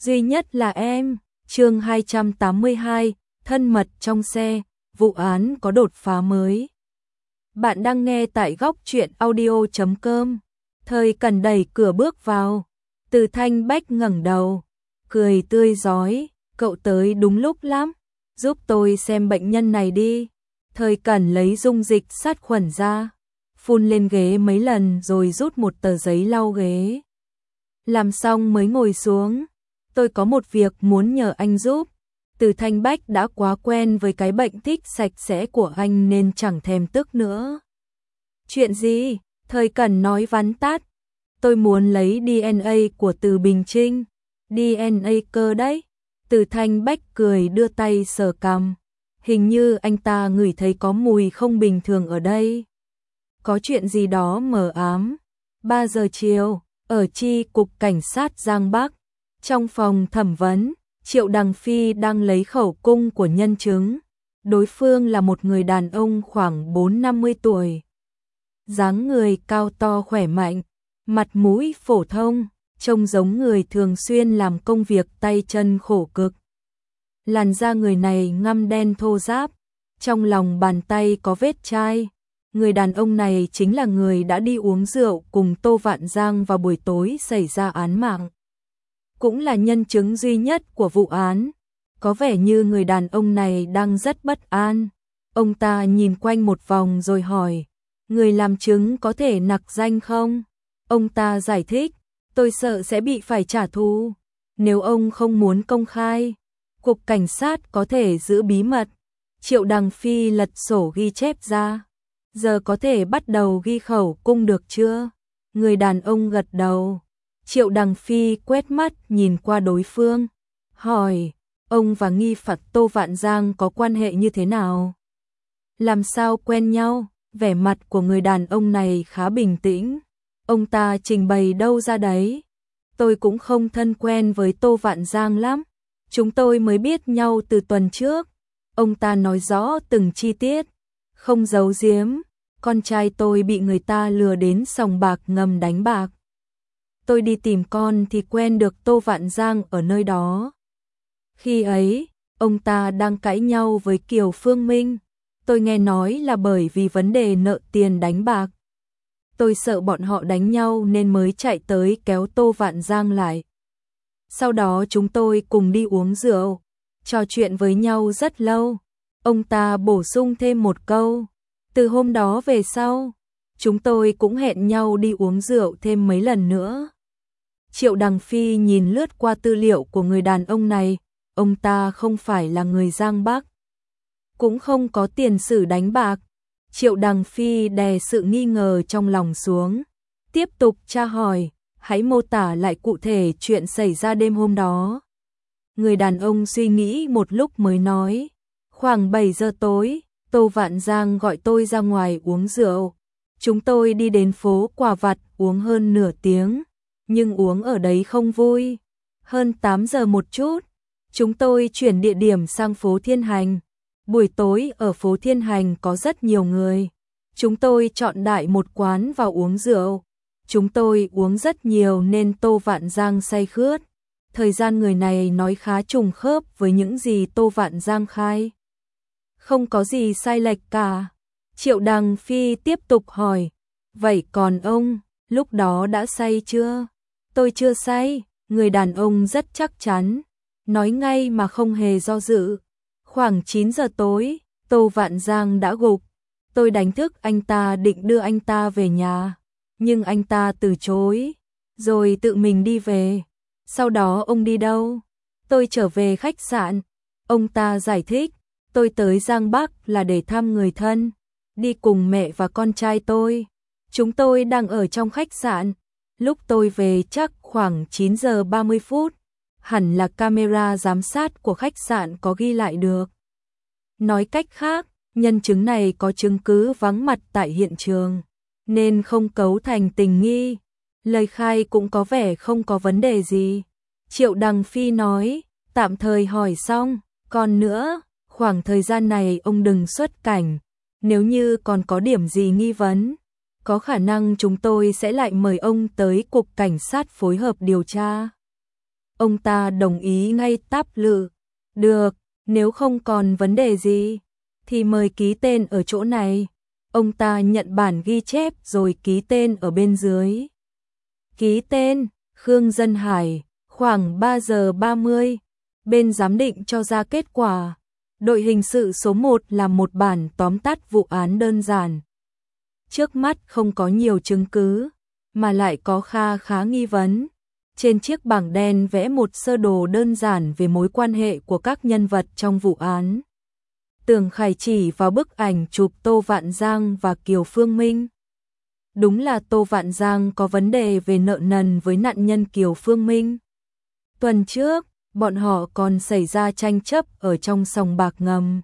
duy nhất là em. Chương 282, thân mật trong xe, vụ án có đột phá mới. Bạn đang nghe tại góc truyện audio.com. Thời Cẩn đẩy cửa bước vào, Từ Thanh Bách ngẩng đầu, cười tươi rói, cậu tới đúng lúc lắm, giúp tôi xem bệnh nhân này đi. Thời Cẩn lấy dung dịch sát khuẩn ra, phun lên ghế mấy lần rồi rút một tờ giấy lau ghế. Làm xong mới ngồi xuống. Tôi có một việc muốn nhờ anh giúp. Từ Thanh Bách đã quá quen với cái bệnh thích sạch sẽ của anh nên chẳng thèm tức nữa. Chuyện gì? Thời Cẩn nói vắn tắt. Tôi muốn lấy DNA của Từ Bình Trinh. DNA cơ đấy. Từ Thanh Bách cười đưa tay sờ cằm. Hình như anh ta ngửi thấy có mùi không bình thường ở đây. Có chuyện gì đó mờ ám. 3 giờ chiều, ở chi cục cảnh sát Giang Bắc. Trong phòng thẩm vấn, Triệu Đằng Phi đang lấy khẩu cung của nhân chứng. Đối phương là một người đàn ông khoảng 4-50 tuổi. Dáng người cao to khỏe mạnh, mặt mũi phổ thông, trông giống người thường xuyên làm công việc tay chân khổ cực. Làn da người này ngăm đen thô ráp, trong lòng bàn tay có vết chai. Người đàn ông này chính là người đã đi uống rượu cùng Tô Vạn Giang vào buổi tối xảy ra án mạng. Cũng là nhân chứng duy nhất của vụ án. Có vẻ như người đàn ông này đang rất bất an. Ông ta nhìn quanh một vòng rồi hỏi, người làm chứng có thể nặc danh không? Ông ta giải thích, tôi sợ sẽ bị phải trả thù. Nếu ông không muốn công khai, cục cảnh sát có thể giữ bí mật. Triệu Đằng Phi lật sổ ghi chép ra. Giờ có thể bắt đầu ghi khẩu cung được chưa? Người đàn ông gật đầu. Triệu Đằng Phi quét mắt nhìn qua đối phương, hỏi, ông và nghi phạm Tô Vạn Giang có quan hệ như thế nào? Làm sao quen nhau? Vẻ mặt của người đàn ông này khá bình tĩnh. Ông ta trình bày đâu ra đấy. Tôi cũng không thân quen với Tô Vạn Giang lắm. Chúng tôi mới biết nhau từ tuần trước. Ông ta nói rõ từng chi tiết, không giấu giếm. Con trai tôi bị người ta lừa đến sòng bạc ngầm đánh bạc. Tôi đi tìm con thì quen được Tô Vạn Giang ở nơi đó. Khi ấy, ông ta đang cãi nhau với Kiều Phương Minh. Tôi nghe nói là bởi vì vấn đề nợ tiền đánh bạc. Tôi sợ bọn họ đánh nhau nên mới chạy tới kéo Tô Vạn Giang lại. Sau đó chúng tôi cùng đi uống rượu, trò chuyện với nhau rất lâu. Ông ta bổ sung thêm một câu, từ hôm đó về sau, chúng tôi cũng hẹn nhau đi uống rượu thêm mấy lần nữa. Triệu Đằng Phi nhìn lướt qua tư liệu của người đàn ông này, ông ta không phải là người Giang Bắc, cũng không có tiền sử đánh bạc. Triệu Đằng Phi đè sự nghi ngờ trong lòng xuống, tiếp tục tra hỏi, hãy mô tả lại cụ thể chuyện xảy ra đêm hôm đó. Người đàn ông suy nghĩ một lúc mới nói, khoảng 7 giờ tối, Tô Vạn Giang gọi tôi ra ngoài uống rượu. Chúng tôi đi đến phố Quà Vặt uống hơn nửa tiếng, nhưng uống ở đấy không vui. Hơn 8 giờ một chút, chúng tôi chuyển địa điểm sang phố Thiên Hành. Buổi tối ở phố Thiên Hành có rất nhiều người. Chúng tôi chọn đại một quán vào uống rượu. Chúng tôi uống rất nhiều nên Tô Vạn Giang say khướt. Thời gian người này nói khá trùng khớp với những gì Tô Vạn Giang khai. Không có gì sai lệch cả. Triệu Đằng Phi tiếp tục hỏi, vậy còn ông, lúc đó đã say chưa? Tôi chưa say, người đàn ông rất chắc chắn, nói ngay mà không hề do dự. Khoảng 9 giờ tối, Tô Vạn Giang đã gục. Tôi đánh thức anh ta định đưa anh ta về nhà, nhưng anh ta từ chối, rồi tự mình đi về. Sau đó ông đi đâu? Tôi trở về khách sạn. Ông ta giải thích, tôi tới Giang Bắc là để thăm người thân, đi cùng mẹ và con trai tôi. Chúng tôi đang ở trong khách sạn. Lúc tôi về chắc khoảng 9 giờ 30 phút. Hẳn là camera giám sát của khách sạn có ghi lại được. Nói cách khác, nhân chứng này có chứng cứ vắng mặt tại hiện trường, nên không cấu thành tình nghi. Lời khai cũng có vẻ không có vấn đề gì. Triệu Đằng Phi nói, tạm thời hỏi xong, còn nữa, khoảng thời gian này ông đừng xuất cảnh. Nếu như còn có điểm gì nghi vấn, có khả năng chúng tôi sẽ lại mời ông tới cục cảnh sát phối hợp điều tra. Ông ta đồng ý ngay táp lự. Được, nếu không còn vấn đề gì, thì mời ký tên ở chỗ này. Ông ta nhận bản ghi chép rồi ký tên ở bên dưới. Ký tên, Khương Dân Hải, khoảng 3 giờ 30, bên giám định cho ra kết quả. Đội hình sự số 1 là một bản tóm tắt vụ án đơn giản. Trước mắt không có nhiều chứng cứ, mà lại có khá nghi vấn. Trên chiếc bảng đen vẽ một sơ đồ đơn giản về mối quan hệ của các nhân vật trong vụ án. Tường Khải chỉ vào bức ảnh chụp Tô Vạn Giang và Kiều Phương Minh. Đúng là Tô Vạn Giang có vấn đề về nợ nần với nạn nhân Kiều Phương Minh. Tuần trước, bọn họ còn xảy ra tranh chấp ở trong sòng bạc ngầm.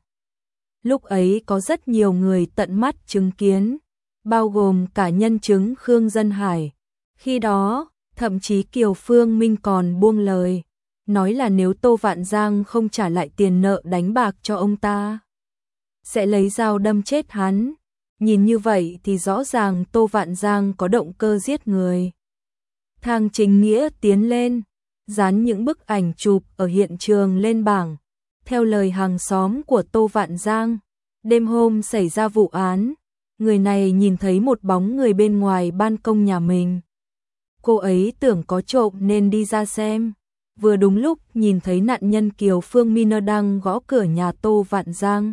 Lúc ấy có rất nhiều người tận mắt chứng kiến, bao gồm cả nhân chứng Khương Dân Hải. Khi đó, thậm chí Kiều Phương Minh còn buông lời, nói là nếu Tô Vạn Giang không trả lại tiền nợ đánh bạc cho ông ta, sẽ lấy dao đâm chết hắn. Nhìn như vậy thì rõ ràng Tô Vạn Giang có động cơ giết người. Thang Chính Nghĩa tiến lên, dán những bức ảnh chụp ở hiện trường lên bảng. Theo lời hàng xóm của Tô Vạn Giang, đêm hôm xảy ra vụ án, người này nhìn thấy một bóng người bên ngoài ban công nhà mình. Cô ấy tưởng có trộm nên đi ra xem. Vừa đúng lúc nhìn thấy nạn nhân Kiều Phương Minh đang gõ cửa nhà Tô Vạn Giang.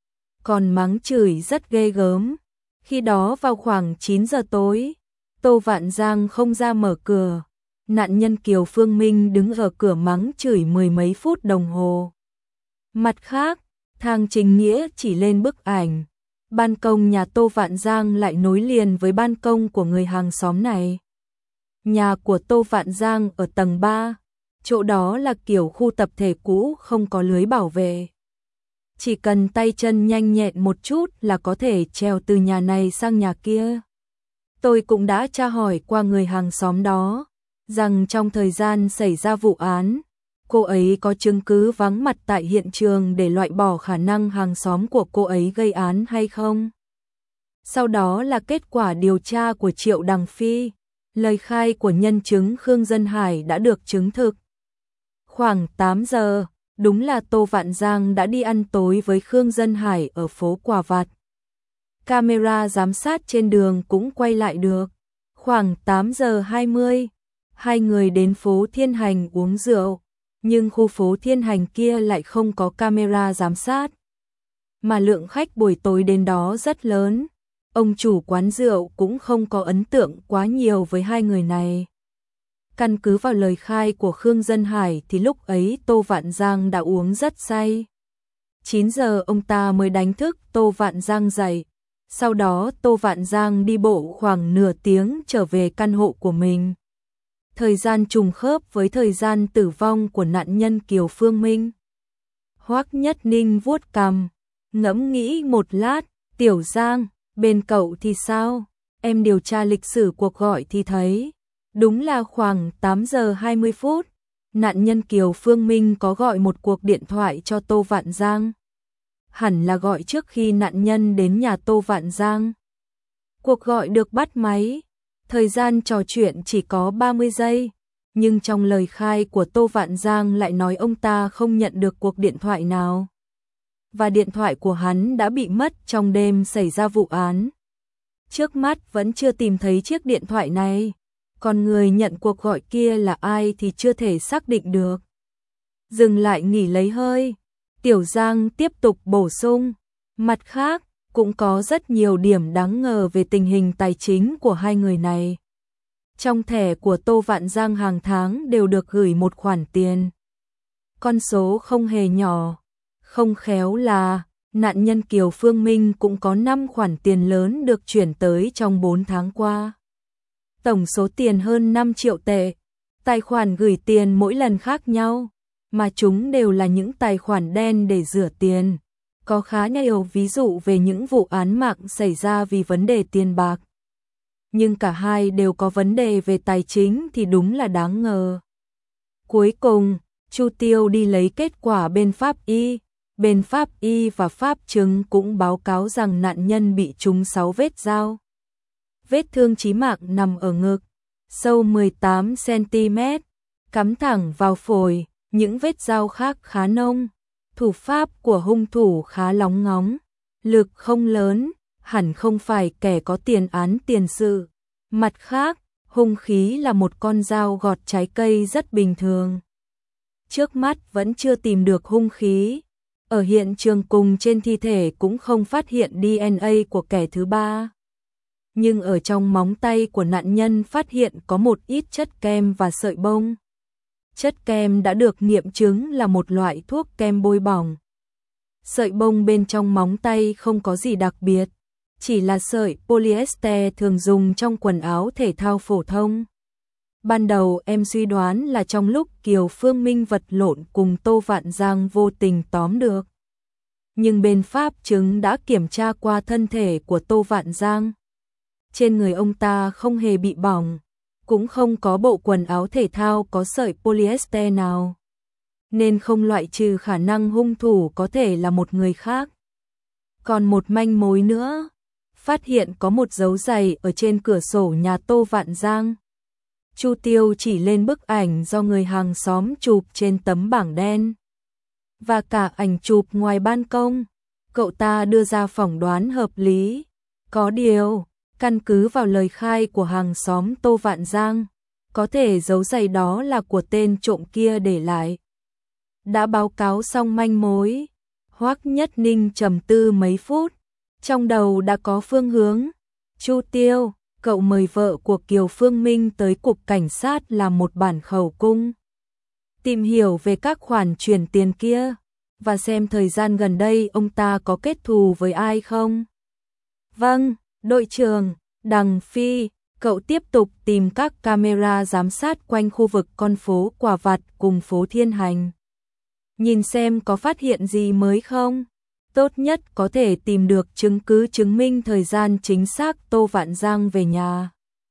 Còn mắng chửi rất ghê gớm. Khi đó vào khoảng 9 giờ tối, Tô Vạn Giang không ra mở cửa. Nạn nhân Kiều Phương Minh đứng ở cửa mắng chửi mười mấy phút đồng hồ. Mặt khác, Thang Chính Nghĩa chỉ lên bức ảnh. Ban công nhà Tô Vạn Giang lại nối liền với ban công của người hàng xóm này. Nhà của Tô Vạn Giang ở tầng 3, chỗ đó là kiểu khu tập thể cũ không có lưới bảo vệ. Chỉ cần tay chân nhanh nhẹn một chút là có thể trèo từ nhà này sang nhà kia. Tôi cũng đã tra hỏi qua người hàng xóm đó, rằng trong thời gian xảy ra vụ án, cô ấy có chứng cứ vắng mặt tại hiện trường để loại bỏ khả năng hàng xóm của cô ấy gây án hay không. Sau đó là kết quả điều tra của Triệu Đằng Phi, lời khai của nhân chứng Khương Dân Hải đã được chứng thực. Khoảng 8 giờ, đúng là Tô Vạn Giang đã đi ăn tối với Khương Dân Hải ở phố Quà Vặt. Camera giám sát trên đường cũng quay lại được. Khoảng 8 giờ 20, hai người đến phố Thiên Hành uống rượu, nhưng khu phố Thiên Hành kia lại không có camera giám sát. Mà lượng khách buổi tối đến đó rất lớn, ông chủ quán rượu cũng không có ấn tượng quá nhiều với hai người này. Căn cứ vào lời khai của Khương Dân Hải thì lúc ấy Tô Vạn Giang đã uống rất say. 9 giờ ông ta mới đánh thức Tô Vạn Giang dậy. Sau đó Tô Vạn Giang đi bộ khoảng nửa tiếng trở về căn hộ của mình. Thời gian trùng khớp với thời gian tử vong của nạn nhân Kiều Phương Minh. Hoắc Nhất Ninh vuốt cằm, ngẫm nghĩ một lát, Tiểu Giang, bên cậu thì sao? Em điều tra lịch sử cuộc gọi thì thấy, đúng là khoảng 8 giờ 20 phút, nạn nhân Kiều Phương Minh có gọi một cuộc điện thoại cho Tô Vạn Giang. Hẳn là gọi trước khi nạn nhân đến nhà Tô Vạn Giang. Cuộc gọi được bắt máy, thời gian trò chuyện chỉ có 30 giây, nhưng trong lời khai của Tô Vạn Giang lại nói ông ta không nhận được cuộc điện thoại nào. Và điện thoại của hắn đã bị mất trong đêm xảy ra vụ án. Trước mắt vẫn chưa tìm thấy chiếc điện thoại này, còn người nhận cuộc gọi kia là ai thì chưa thể xác định được. Dừng lại nghỉ lấy hơi, Tiểu Giang tiếp tục bổ sung, mặt khác, cũng có rất nhiều điểm đáng ngờ về tình hình tài chính của hai người này. Trong thẻ của Tô Vạn Giang hàng tháng đều được gửi một khoản tiền. Con số không hề nhỏ, không khéo là nạn nhân Kiều Phương Minh cũng có 5 khoản tiền lớn được chuyển tới trong 4 tháng qua. Tổng số tiền hơn 5 triệu tệ, tài khoản gửi tiền mỗi lần khác nhau, mà chúng đều là những tài khoản đen để rửa tiền. Có khá nhiều ví dụ về những vụ án mạng xảy ra vì vấn đề tiền bạc. Nhưng cả hai đều có vấn đề về tài chính thì đúng là đáng ngờ. Cuối cùng, Chu Tiêu đi lấy kết quả bên pháp y. Bên pháp y và pháp chứng cũng báo cáo rằng nạn nhân bị trúng 6 vết dao. Vết thương chí mạng nằm ở ngực, sâu 18 cm, cắm thẳng vào phổi, những vết dao khác khá nông. Thủ pháp của hung thủ khá lóng ngóng, lực không lớn, hẳn không phải kẻ có tiền án tiền sự. Mặt khác, hung khí là một con dao gọt trái cây rất bình thường. Trước mắt vẫn chưa tìm được hung khí. Ở hiện trường cùng trên thi thể cũng không phát hiện DNA của kẻ thứ ba. Nhưng ở trong móng tay của nạn nhân phát hiện có một ít chất kem và sợi bông. Chất kem đã được nghiệm chứng là một loại thuốc kem bôi bỏng. Sợi bông bên trong móng tay không có gì đặc biệt, chỉ là sợi polyester thường dùng trong quần áo thể thao phổ thông. Ban đầu em suy đoán là trong lúc Kiều Phương Minh vật lộn cùng Tô Vạn Giang vô tình tóm được. Nhưng bên pháp chứng đã kiểm tra qua thân thể của Tô Vạn Giang. Trên người ông ta không hề bị bỏng, cũng không có bộ quần áo thể thao có sợi polyester nào, nên không loại trừ khả năng hung thủ có thể là một người khác. Còn một manh mối nữa, phát hiện có một dấu giày ở trên cửa sổ nhà Tô Vạn Giang. Chu Tiêu chỉ lên bức ảnh do người hàng xóm chụp trên tấm bảng đen, và cả ảnh chụp ngoài ban công. Cậu ta đưa ra phỏng đoán hợp lý. Có điều, căn cứ vào lời khai của hàng xóm Tô Vạn Giang, có thể dấu giày đó là của tên trộm kia để lại. Đã báo cáo xong manh mối, Hoắc Nhất Ninh trầm tư mấy phút, trong đầu đã có phương hướng. Chu Tiêu, cậu mời vợ của Kiều Phương Minh tới cục cảnh sát làm một bản khẩu cung, tìm hiểu về các khoản chuyển tiền kia, và xem thời gian gần đây ông ta có kết thù với ai không. Vâng, đội trưởng. Đằng Phi, cậu tiếp tục tìm các camera giám sát quanh khu vực con phố Quả Vặt cùng phố Thiên Hành. Nhìn xem có phát hiện gì mới không. Tốt nhất có thể tìm được chứng cứ chứng minh thời gian chính xác Tô Vạn Giang về nhà.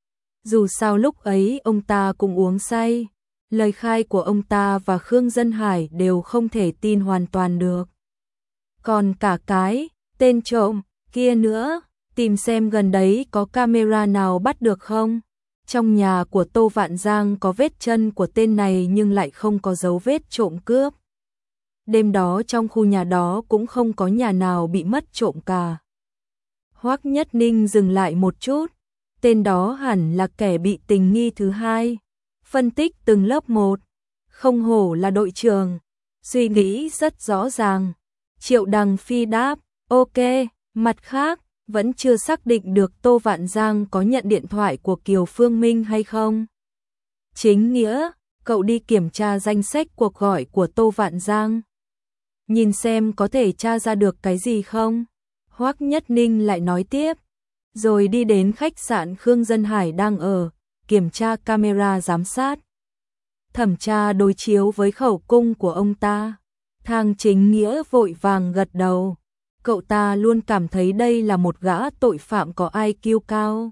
Dù sao lúc ấy ông ta cũng uống say, lời khai của ông ta và Khương Dân Hải đều không thể tin hoàn toàn được. Còn cả cái tên trộm kia nữa, tìm xem gần đấy có camera nào bắt được không. Trong nhà của Tô Vạn Giang có vết chân của tên này nhưng lại không có dấu vết trộm cướp. Đêm đó trong khu nhà đó cũng không có nhà nào bị mất trộm cả. Hoắc Nhất Ninh dừng lại một chút, tên đó hẳn là kẻ bị tình nghi thứ hai. Phân tích từng lớp một, không hổ là đội trưởng, suy nghĩ rất rõ ràng. Triệu Đằng Phi đáp, ok. Mặt khác, vẫn chưa xác định được Tô Vạn Giang có nhận điện thoại của Kiều Phương Minh hay không. Chính Nghĩa, cậu đi kiểm tra danh sách cuộc gọi của Tô Vạn Giang, nhìn xem có thể tra ra được cái gì không. Hoắc Nhất Ninh lại nói tiếp, rồi đi đến khách sạn Khương Dân Hải đang ở, kiểm tra camera giám sát, thẩm tra đối chiếu với khẩu cung của ông ta. Thang Chính Nghĩa vội vàng gật đầu. Cậu ta luôn cảm thấy đây là một gã tội phạm có IQ cao,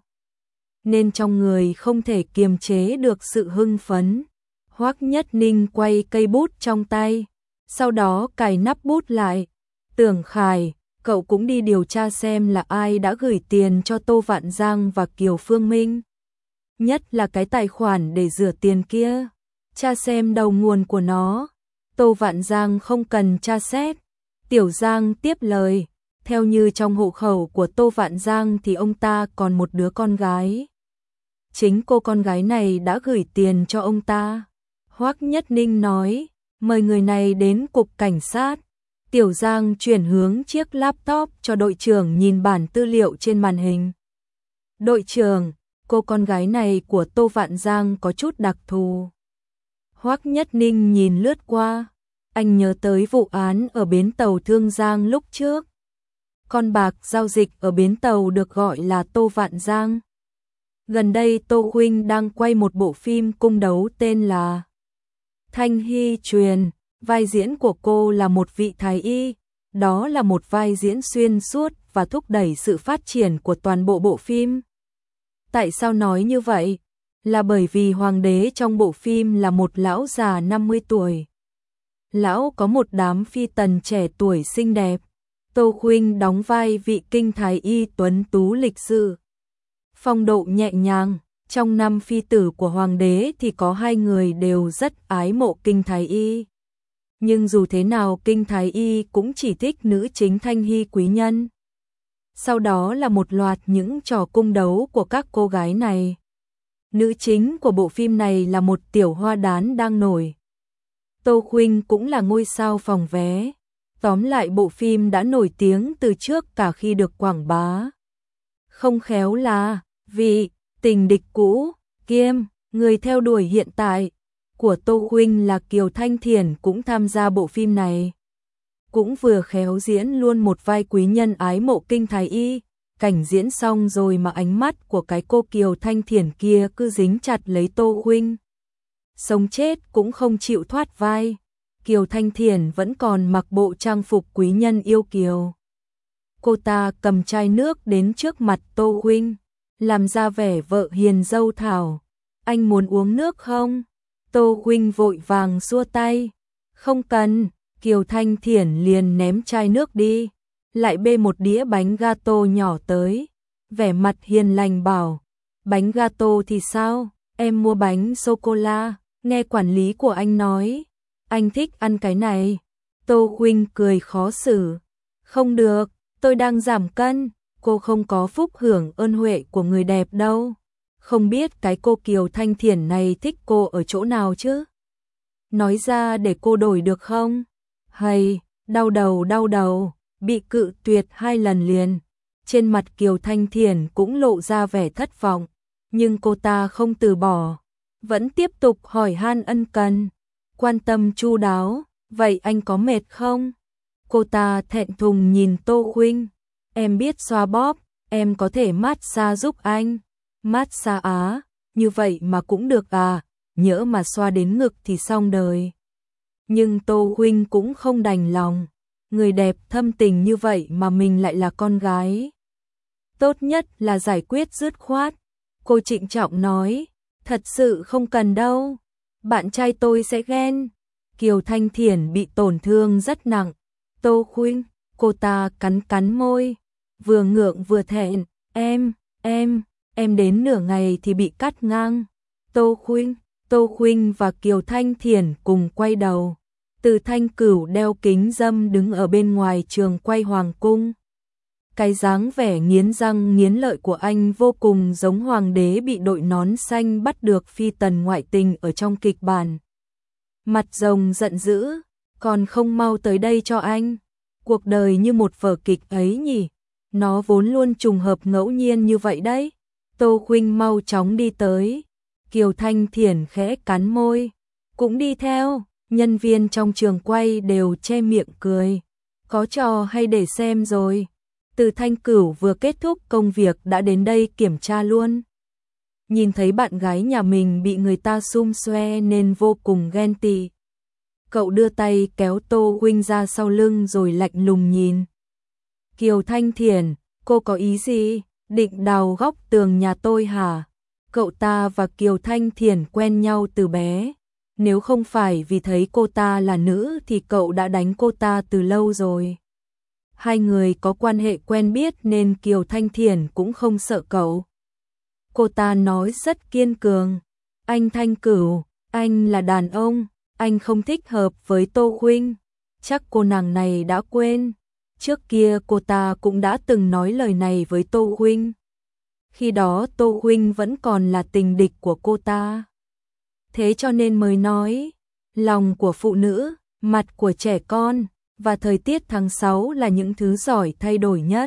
nên trong người không thể kiềm chế được sự hưng phấn. Hoắc Nhất Ninh quay cây bút trong tay, sau đó cài nắp bút lại. Tưởng Khải, cậu cũng đi điều tra xem là ai đã gửi tiền cho Tô Vạn Giang và Kiều Phương Minh. Nhất là cái tài khoản để rửa tiền kia, tra xem đầu nguồn của nó. Tô Vạn Giang không cần tra xét. Tiểu Giang tiếp lời, theo như trong hộ khẩu của Tô Vạn Giang thì ông ta còn một đứa con gái. Chính cô con gái này đã gửi tiền cho ông ta. Hoắc Nhất Ninh nói, mời người này đến cục cảnh sát. Tiểu Giang chuyển hướng chiếc laptop cho đội trưởng nhìn bản tư liệu trên màn hình. Đội trưởng, cô con gái này của Tô Vạn Giang có chút đặc thù. Hoắc Nhất Ninh nhìn lướt qua, anh nhớ tới vụ án ở bến tàu Thương Giang lúc trước. Con bạc giao dịch ở bến tàu được gọi là Tô Vạn Giang. Gần đây Tô huynh đang quay một bộ phim cung đấu tên là Thanh Hy Truyền, vai diễn của cô là một vị thái y, đó là một vai diễn xuyên suốt và thúc đẩy sự phát triển của toàn bộ bộ phim. Tại sao nói như vậy? Là bởi vì hoàng đế trong bộ phim là một lão già 50 tuổi. Lão có một đám phi tần trẻ tuổi xinh đẹp. Tô huynh đóng vai vị kinh thái y tuấn tú lịch sự, phong độ nhẹ nhàng, Trong 5 phi tử của hoàng đế thì có 2 người đều rất ái mộ Kinh Thái Y. Nhưng dù thế nào Kinh Thái Y cũng chỉ thích nữ chính Thanh Hy quý nhân. Sau đó là một loạt những trò cung đấu của các cô gái này. Nữ chính của bộ phim này là một tiểu hoa đán đang nổi. Tô Khuynh cũng là ngôi sao phòng vé. Tóm lại bộ phim đã nổi tiếng từ trước cả khi được quảng bá. Không khéo là vì tình địch cũ kiêm người theo đuổi hiện tại của Tô Khuynh là Kiều Thanh Thiển cũng tham gia bộ phim này. Cũng vừa khéo diễn luôn một vai quý nhân ái mộ Kinh Thái Y. Cảnh diễn xong rồi mà ánh mắt của cái cô Kiều Thanh Thiển kia cứ dính chặt lấy Tô Khuynh. Sống chết cũng không chịu thoát vai. Kiều Thanh Thiển vẫn còn mặc bộ trang phục quý nhân yêu kiều. Cô ta cầm chai nước đến trước mặt Tô Khuynh, làm ra vẻ vợ hiền dâu thảo. Anh muốn uống nước không? Tô Khuynh vội vàng xua tay. Không cần. Kiều Thanh Thiển liền ném chai nước đi, lại bê một đĩa bánh gato nhỏ tới, vẻ mặt hiền lành bảo, bánh gato thì sao, em mua bánh sô-cô-la, nghe quản lý của anh nói, anh thích ăn cái này. Tô Khuynh cười khó xử, không được, tôi đang giảm cân, cô không có phúc hưởng ơn huệ của người đẹp đâu, không biết cái cô Kiều Thanh Thiển này thích cô ở chỗ nào chứ? Nói ra để cô đổi được không? Hay, đau đầu, bị cự tuyệt 2 lần liền. Trên mặt Kiều Thanh Thiển cũng lộ ra vẻ thất vọng, nhưng cô ta không từ bỏ, vẫn tiếp tục hỏi han ân cần, quan tâm chu đáo, vậy anh có mệt không? Cô ta thẹn thùng nhìn Tô Khuynh, em biết xoa bóp, em có thể massage giúp anh. Massage á, như vậy mà cũng được à, nhỡ mà xoa đến ngực thì xong đời. Nhưng Tô Khuynh cũng không đành lòng, người đẹp thâm tình như vậy mà mình lại là con gái. Tốt nhất là giải quyết dứt khoát. Cô trịnh trọng nói, thật sự không cần đâu, bạn trai tôi sẽ ghen. Kiều Thanh Thiển bị tổn thương rất nặng. Tô Khuynh, cô ta cắn môi, vừa ngượng vừa thẹn, em đến nửa ngày thì bị cắt ngang. Tô Khuynh và Kiều Thanh Thiển cùng quay đầu. Từ Thanh Cửu đeo kính râm đứng ở bên ngoài trường quay hoàng cung. Cái dáng vẻ nghiến răng nghiến lợi của anh vô cùng giống hoàng đế bị đội nón xanh bắt được phi tần ngoại tình ở trong kịch bản. Mặt rồng giận dữ, còn không mau tới đây cho anh. Cuộc đời như một vở kịch ấy nhỉ, nó vốn luôn trùng hợp ngẫu nhiên như vậy đấy. Tô Khuynh mau chóng đi tới. Kiều Thanh Thiển khẽ cắn môi, cũng đi theo. Nhân viên trong trường quay đều che miệng cười. Có trò hay để xem rồi. Từ Thanh Cửu vừa kết thúc công việc đã đến đây kiểm tra luôn. Nhìn thấy bạn gái nhà mình bị người ta xum xoe nên vô cùng ghen tị. Cậu đưa tay kéo Tô Khuynh ra sau lưng rồi lạnh lùng nhìn. Kiều Thanh Thiển, cô có ý gì? Định đào góc tường nhà tôi hả? Cậu ta và Kiều Thanh Thiển quen nhau từ bé. Nếu không phải vì thấy cô ta là nữ thì cậu đã đánh cô ta từ lâu rồi. 2 người có quan hệ quen biết nên Kiều Thanh Thiển cũng không sợ cậu. Cô ta nói rất kiên cường. Anh Thanh Cửu, anh là đàn ông, anh không thích hợp với Tô Khuynh. Chắc cô nàng này đã quên. Trước kia cô ta cũng đã từng nói lời này với Tô Khuynh. Khi đó Tô Khuynh vẫn còn là tình địch của cô ta. Thế cho nên mới nói, lòng của phụ nữ, mặt của trẻ con, và thời tiết tháng 6 là những thứ giỏi thay đổi nhất.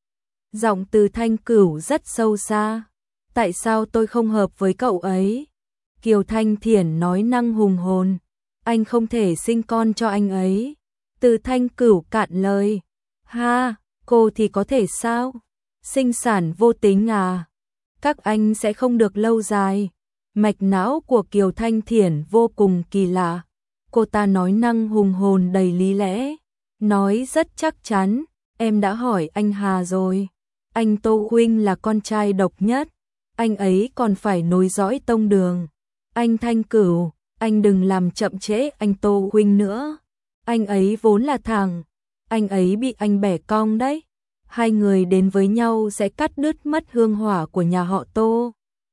Giọng Từ Thanh Cửu rất sâu xa. Tại sao tôi không hợp với cậu ấy? Kiều Thanh Thiển nói năng hùng hồn. Anh không thể sinh con cho anh ấy. Từ Thanh Cửu cạn lời. Ha, cô thì có thể sao? Sinh sản vô tính à? Các anh sẽ không được lâu dài. Mạch não của Kiều Thanh Thiển vô cùng kỳ lạ. Cô ta nói năng hùng hồn đầy lý lẽ. Nói rất chắc chắn. Em đã hỏi anh Hà rồi. Anh Tô Khuynh là con trai độc nhất. Anh ấy còn phải nối dõi tông đường. Anh Thanh Cửu, anh đừng làm chậm trễ anh Tô Khuynh nữa. Anh ấy vốn là thằng. Anh ấy bị anh bẻ cong đấy. 2 người đến với nhau sẽ cắt đứt mất hương hỏa của nhà họ Tô.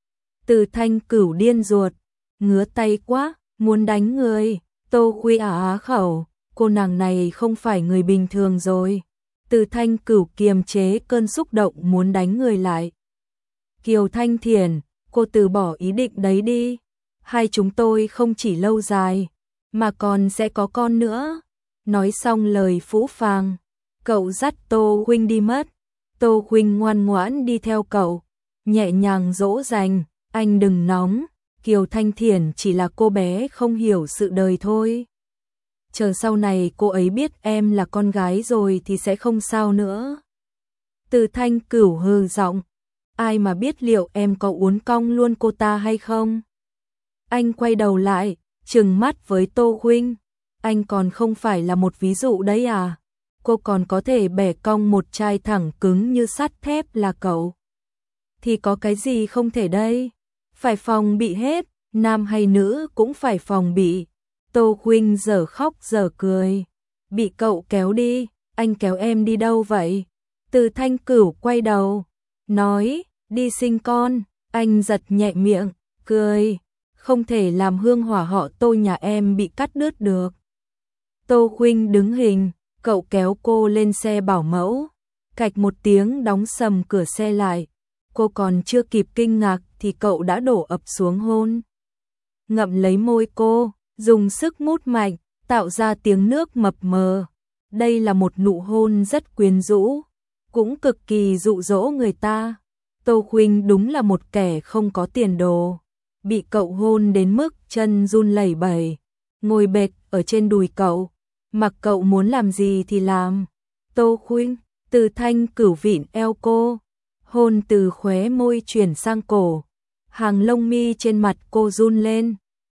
Từ Thanh Cửu điên ruột, ngứa tay quá, muốn đánh người. Tô Huy á khẩu, cô nàng này không phải người bình thường rồi. Từ Thanh Cửu kiềm chế cơn xúc động muốn đánh người lại. Kiều Thanh Thiền, cô từ bỏ ý định đấy đi. Hai chúng tôi không chỉ lâu dài, mà còn sẽ có con nữa. Nói xong lời phũ phàng, cậu dắt Tô Huynh đi mất. Tô Huynh ngoan ngoãn đi theo cậu, nhẹ nhàng dỗ dành, anh đừng nóng, Kiều Thanh Thiền chỉ là cô bé không hiểu sự đời thôi. Chờ sau này cô ấy biết em là con gái rồi thì sẽ không sao nữa. Từ Thanh Cửu hừ giọng, ai mà biết liệu em có uốn cong luôn cô ta hay không? Anh quay đầu lại, trừng mắt với Tô Huynh, anh còn không phải là một ví dụ đấy à? Cô còn có thể bẻ cong một trai thẳng cứng như sắt thép là cậu. Thì có cái gì không thể đây? Phải phòng bị hết, nam hay nữ cũng phải phòng bị. Tô Huynh giờ khóc giờ cười. Bị cậu kéo đi, anh kéo em đi đâu vậy? Từ Thanh Cửu quay đầu, nói, đi sinh con. Anh giật nhẹ miệng, cười, không thể làm hương hỏa họ Tô nhà em bị cắt đứt được. Tô Huynh đứng hình, cậu kéo cô lên xe bảo mẫu. Cạch một tiếng đóng sầm cửa xe lại. Cô còn chưa kịp kinh ngạc thì cậu đã đổ ập xuống hôn. Ngậm lấy môi cô, dùng sức mút mạnh, tạo ra tiếng nước mập mờ. Đây là một nụ hôn rất quyến rũ, cũng cực kỳ dụ dỗ người ta. Tô Huynh đúng là một kẻ không có tiền đồ. Bị cậu hôn đến mức chân run lẩy bẩy, ngồi bệt ở trên đùi cậu, mặc cậu muốn làm gì thì làm. Tô Huynh, Từ Thanh Cửu vịn eo cô, hôn từ khóe môi chuyển sang cổ, hàng lông mi trên mặt cô run lên.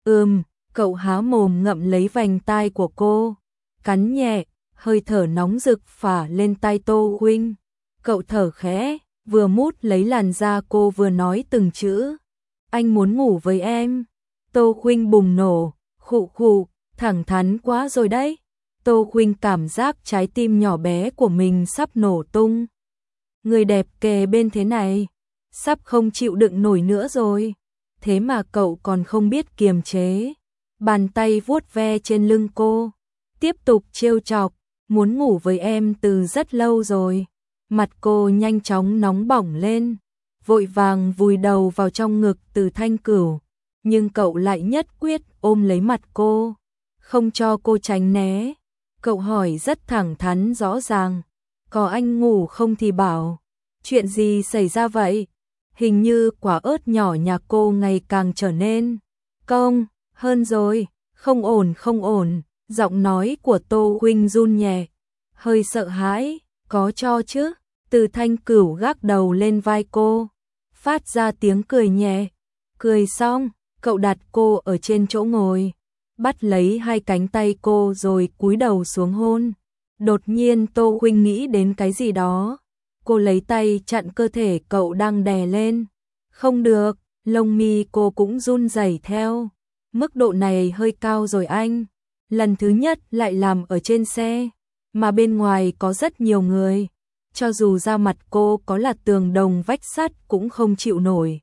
Cậu há mồm ngậm lấy vành tai của cô, cắn nhẹ, hơi thở nóng rực phả lên tai Tô Huynh. Cậu thở khẽ, vừa mút lấy làn da cô vừa nói từng chữ. Anh muốn ngủ với em. Tô Huynh bùng nổ, khụ khụ, thẳng thắn quá rồi đấy. Tô Huynh cảm giác trái tim nhỏ bé của mình sắp nổ tung. Người đẹp kề bên thế này, sắp không chịu đựng nổi nữa rồi. Thế mà cậu còn không biết kiềm chế. Bàn tay vuốt ve trên lưng cô, tiếp tục trêu chọc, muốn ngủ với em từ rất lâu rồi. Mặt cô nhanh chóng nóng bỏng lên, vội vàng vùi đầu vào trong ngực Từ Thanh Cửu, nhưng cậu lại nhất quyết ôm lấy mặt cô, không cho cô tránh né. Cậu hỏi rất thẳng thắn rõ ràng, có anh ngủ không thì bảo. Chuyện gì xảy ra vậy? Hình như quả ớt nhỏ nhà cô ngày càng trở nên cong hơn rồi. Không ổn không ổn. Giọng nói của Tô Huynh run nhẹ, hơi sợ hãi. Có cho chứ? Từ Thanh Cửu gác đầu lên vai cô, phát ra tiếng cười nhẹ. Cười xong, cậu đặt cô ở trên chỗ ngồi, bắt lấy hai cánh tay cô rồi cúi đầu xuống hôn. Đột nhiên Tô Huynh nghĩ đến cái gì đó. Cô lấy tay chặn cơ thể cậu đang đè lên. Không được, lông mi cô cũng run rẩy theo. Mức độ này hơi cao rồi anh. Lần thứ nhất lại làm ở trên xe, mà bên ngoài có rất nhiều người. Cho dù da mặt cô có là tường đồng vách sắt cũng không chịu nổi.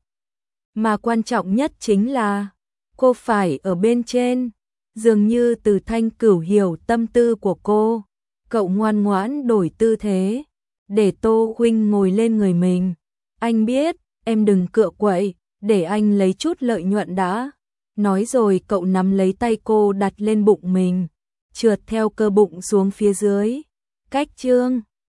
Mà quan trọng nhất chính là cô phải ở bên trên. Dường như Từ Thanh Cửu hiểu tâm tư của cô. Cậu ngoan ngoãn đổi tư thế, để Tô Huynh ngồi lên người mình. Anh biết, em đừng cựa quậy, để anh lấy chút lợi nhuận đã. Nói rồi cậu nắm lấy tay cô đặt lên bụng mình, trượt theo cơ bụng xuống phía dưới. Cách chương